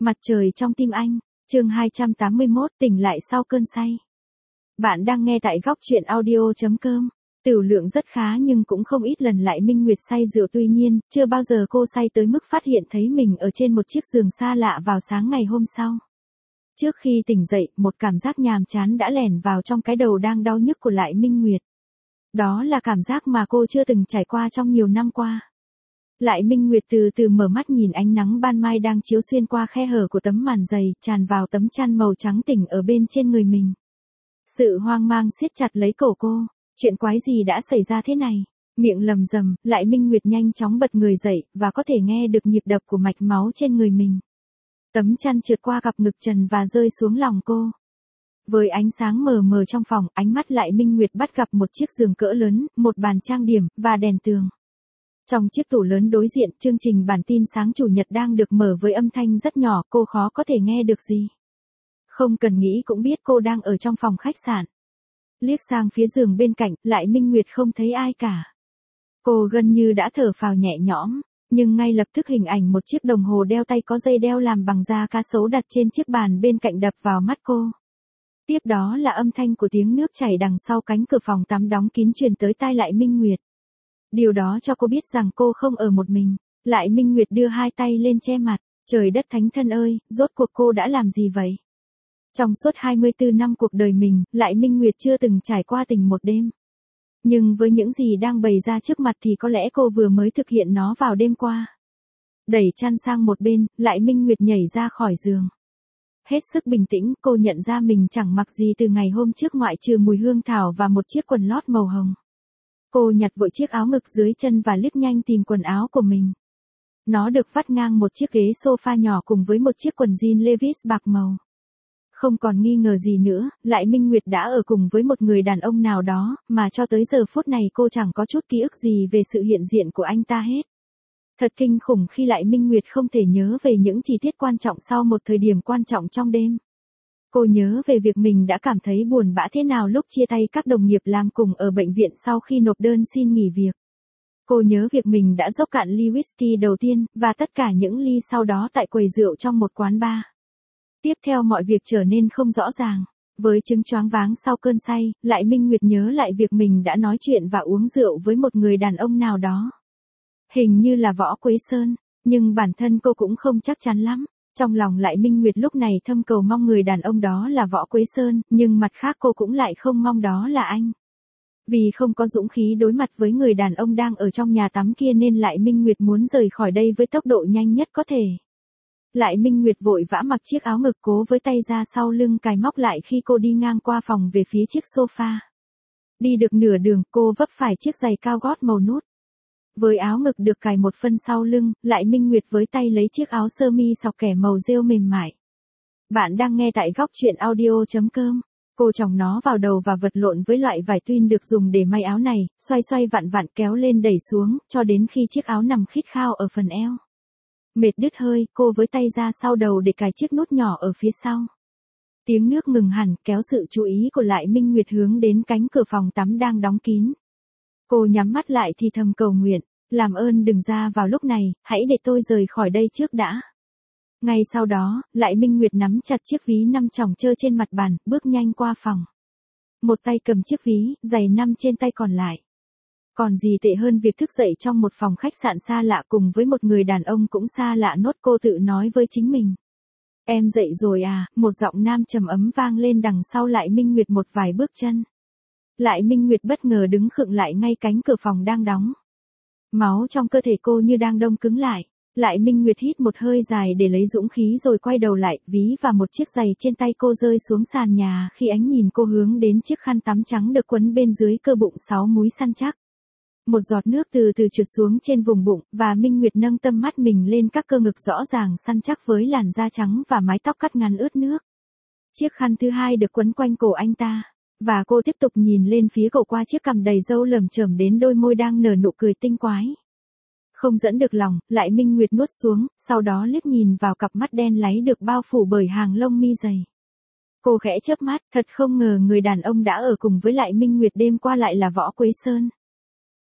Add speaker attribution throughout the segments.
Speaker 1: Mặt trời trong tim anh, chương 281, tỉnh lại sau cơn say. Bạn đang nghe tại góc truyện audio.com. Tửu lượng rất khá nhưng cũng không ít lần Lại Minh Nguyệt say rượu, tuy nhiên, chưa bao giờ cô say tới mức phát hiện thấy mình ở trên một chiếc giường xa lạ vào sáng ngày hôm sau. Trước khi tỉnh dậy, một cảm giác nhàm chán đã lẻn vào trong cái đầu đang đau nhức của Lại Minh Nguyệt. Đó là cảm giác mà cô chưa từng trải qua trong nhiều năm qua. Lại Minh Nguyệt từ từ mở mắt nhìn ánh nắng ban mai đang chiếu xuyên qua khe hở của tấm màn dày, tràn vào tấm chăn màu trắng tỉnh ở bên trên người mình. Sự hoang mang siết chặt lấy cổ cô, chuyện quái gì đã xảy ra thế này? Miệng lầm rầm, Lại Minh Nguyệt nhanh chóng bật người dậy, và có thể nghe được nhịp đập của mạch máu trên người mình. Tấm chăn trượt qua cặp ngực trần và rơi xuống lòng cô. Với ánh sáng mờ mờ trong phòng, ánh mắt Lại Minh Nguyệt bắt gặp một chiếc giường cỡ lớn, một bàn trang điểm, và đèn tường. Trong chiếc tủ lớn đối diện, chương trình bản tin sáng chủ nhật đang được mở với âm thanh rất nhỏ, cô khó có thể nghe được gì. Không cần nghĩ cũng biết cô đang ở trong phòng khách sạn. Liếc sang phía giường bên cạnh, Lại Minh Nguyệt không thấy ai cả. Cô gần như đã thở phào nhẹ nhõm, nhưng ngay lập tức hình ảnh một chiếc đồng hồ đeo tay có dây đeo làm bằng da cá sấu đặt trên chiếc bàn bên cạnh đập vào mắt cô. Tiếp đó là âm thanh của tiếng nước chảy đằng sau cánh cửa phòng tắm đóng kín truyền tới tai Lại Minh Nguyệt. Điều đó cho cô biết rằng cô không ở một mình. Lại Minh Nguyệt đưa hai tay lên che mặt. Trời đất thánh thân ơi, rốt cuộc cô đã làm gì vậy? Trong suốt 24 năm cuộc đời mình, Lại Minh Nguyệt chưa từng trải qua tình một đêm. Nhưng với những gì đang bày ra trước mặt thì có lẽ cô vừa mới thực hiện nó vào đêm qua. Đẩy chăn sang một bên, Lại Minh Nguyệt nhảy ra khỏi giường. Hết sức bình tĩnh, cô nhận ra mình chẳng mặc gì từ ngày hôm trước ngoại trừ mùi hương thảo và một chiếc quần lót màu hồng. Cô nhặt vội chiếc áo ngực dưới chân và liếc nhanh tìm quần áo của mình. Nó được vắt ngang một chiếc ghế sofa nhỏ cùng với một chiếc quần jean Levi's bạc màu. Không còn nghi ngờ gì nữa, Lại Minh Nguyệt đã ở cùng với một người đàn ông nào đó, mà cho tới giờ phút này cô chẳng có chút ký ức gì về sự hiện diện của anh ta hết. Thật kinh khủng khi Lại Minh Nguyệt không thể nhớ về những chi tiết quan trọng sau một thời điểm quan trọng trong đêm. Cô nhớ về việc mình đã cảm thấy buồn bã thế nào lúc chia tay các đồng nghiệp làm cùng ở bệnh viện sau khi nộp đơn xin nghỉ việc. Cô nhớ việc mình đã dốc cạn ly whisky đầu tiên, và tất cả những ly sau đó tại quầy rượu trong một quán bar. Tiếp theo mọi việc trở nên không rõ ràng. Với chứng choáng váng sau cơn say, Lại Minh Nguyệt nhớ lại việc mình đã nói chuyện và uống rượu với một người đàn ông nào đó. Hình như là Võ Quế Sơn, nhưng bản thân cô cũng không chắc chắn lắm. Trong lòng Lại Minh Nguyệt lúc này thầm cầu mong người đàn ông đó là Võ Quế Sơn, nhưng mặt khác cô cũng lại không mong đó là anh. Vì không có dũng khí đối mặt với người đàn ông đang ở trong nhà tắm kia nên Lại Minh Nguyệt muốn rời khỏi đây với tốc độ nhanh nhất có thể. Lại Minh Nguyệt vội vã mặc chiếc áo ngực cố với tay ra sau lưng cài móc lại khi cô đi ngang qua phòng về phía chiếc sofa. Đi được nửa đường, cô vấp phải chiếc giày cao gót màu nút. Với áo ngực được cài một phân sau lưng, Lại Minh Nguyệt với tay lấy chiếc áo sơ mi sọc kẻ màu rêu mềm mại. Bạn đang nghe tại góc truyện audio.com. Cô chòng nó vào đầu và vật lộn với loại vải twin được dùng để may áo này, xoay xoay vặn vặn kéo lên đẩy xuống, cho đến khi chiếc áo nằm khít khao ở phần eo. Mệt đứt hơi, cô với tay ra sau đầu để cài chiếc nút nhỏ ở phía sau. Tiếng nước ngừng hẳn, kéo sự chú ý của Lại Minh Nguyệt hướng đến cánh cửa phòng tắm đang đóng kín. Cô nhắm mắt lại thì thầm cầu nguyện, làm ơn đừng ra vào lúc này, hãy để tôi rời khỏi đây trước đã. Ngay sau đó, Lại Minh Nguyệt nắm chặt chiếc ví 5 chồng chơ trên mặt bàn, bước nhanh qua phòng. Một tay cầm chiếc ví, giày 5 trên tay còn lại. Còn gì tệ hơn việc thức dậy trong một phòng khách sạn xa lạ cùng với một người đàn ông cũng xa lạ nốt, cô tự nói với chính mình. Em dậy rồi à, một giọng nam trầm ấm vang lên đằng sau Lại Minh Nguyệt một vài bước chân. Lại Minh Nguyệt bất ngờ đứng khựng lại ngay cánh cửa phòng đang đóng. Máu trong cơ thể cô như đang đông cứng lại. Lại Minh Nguyệt hít một hơi dài để lấy dũng khí rồi quay đầu lại, ví và một chiếc giày trên tay cô rơi xuống sàn nhà khi ánh nhìn cô hướng đến chiếc khăn tắm trắng được quấn bên dưới cơ bụng 6 múi săn chắc. Một giọt nước từ từ trượt xuống trên vùng bụng, và Minh Nguyệt nâng tâm mắt mình lên các cơ ngực rõ ràng săn chắc với làn da trắng và mái tóc cắt ngắn ướt nước. Chiếc khăn thứ hai được quấn quanh cổ anh ta, và cô tiếp tục nhìn lên phía cậu qua chiếc cằm đầy râu lởm chởm đến đôi môi đang nở nụ cười tinh quái. Không dẫn được lòng, Lại Minh Nguyệt nuốt xuống, sau đó liếc nhìn vào cặp mắt đen láy được bao phủ bởi hàng lông mi dày. Cô khẽ chớp mắt, thật không ngờ người đàn ông đã ở cùng với Lại Minh Nguyệt đêm qua lại là Võ Quế Sơn.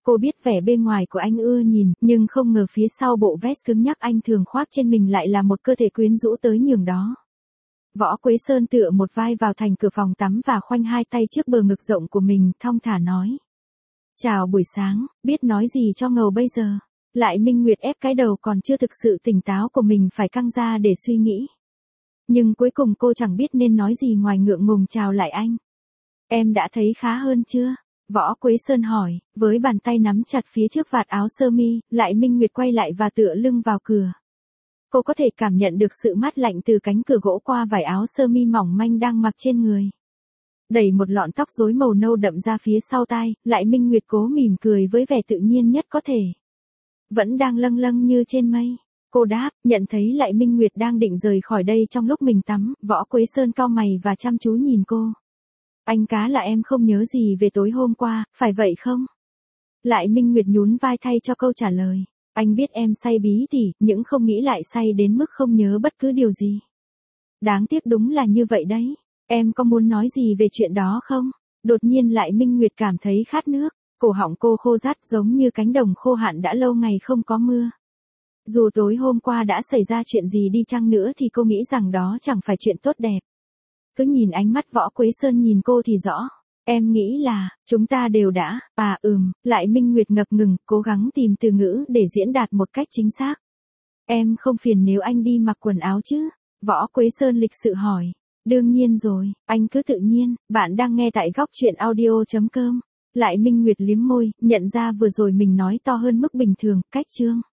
Speaker 1: Cô biết vẻ bên ngoài của anh ưa nhìn, nhưng không ngờ phía sau bộ vest cứng nhắc anh thường khoác trên mình lại là một cơ thể quyến rũ tới nhường đó. Võ Quế Sơn tựa một vai vào thành cửa phòng tắm và khoanh hai tay trước bờ ngực rộng của mình, thong thả nói. Chào buổi sáng, biết nói gì cho ngầu bây giờ. Lại Minh Nguyệt ép cái đầu còn chưa thực sự tỉnh táo của mình phải căng ra để suy nghĩ. Nhưng cuối cùng cô chẳng biết nên nói gì ngoài ngượng ngùng chào lại anh. Em đã thấy khá hơn chưa? Võ Quế Sơn hỏi, với bàn tay nắm chặt phía trước vạt áo sơ mi, Lại Minh Nguyệt quay lại và tựa lưng vào cửa. Cô có thể cảm nhận được sự mát lạnh từ cánh cửa gỗ qua vải áo sơ mi mỏng manh đang mặc trên người. Đẩy một lọn tóc rối màu nâu đậm ra phía sau tai, Lại Minh Nguyệt cố mỉm cười với vẻ tự nhiên nhất có thể. Vẫn đang lâng lâng như trên mây. Cô đáp, nhận thấy Lại Minh Nguyệt đang định rời khỏi đây trong lúc mình tắm, Võ Quế Sơn cau mày và chăm chú nhìn cô. Anh cá là em không nhớ gì về tối hôm qua, phải vậy không? Lại Minh Nguyệt nhún vai thay cho câu trả lời. Anh biết em say bí tỉ, nhưng không nghĩ lại say đến mức không nhớ bất cứ điều gì. Đáng tiếc đúng là như vậy đấy. Em có muốn nói gì về chuyện đó không? Đột nhiên Lại Minh Nguyệt cảm thấy khát nước. Cổ họng cô khô rát giống như cánh đồng khô hạn đã lâu ngày không có mưa. Dù tối hôm qua đã xảy ra chuyện gì đi chăng nữa thì cô nghĩ rằng đó chẳng phải chuyện tốt đẹp. Cứ nhìn ánh mắt Võ Quế Sơn nhìn cô thì rõ. Em nghĩ là, chúng ta đều đã, Lại Minh Nguyệt ngập ngừng, cố gắng tìm từ ngữ để diễn đạt một cách chính xác. Em không phiền nếu anh đi mặc quần áo chứ? Võ Quế Sơn lịch sự hỏi. Đương nhiên rồi, anh cứ tự nhiên, bạn đang nghe tại góc truyện audio.com. Lại Minh Nguyệt liếm môi, nhận ra vừa rồi mình nói to hơn mức bình thường, cách chương.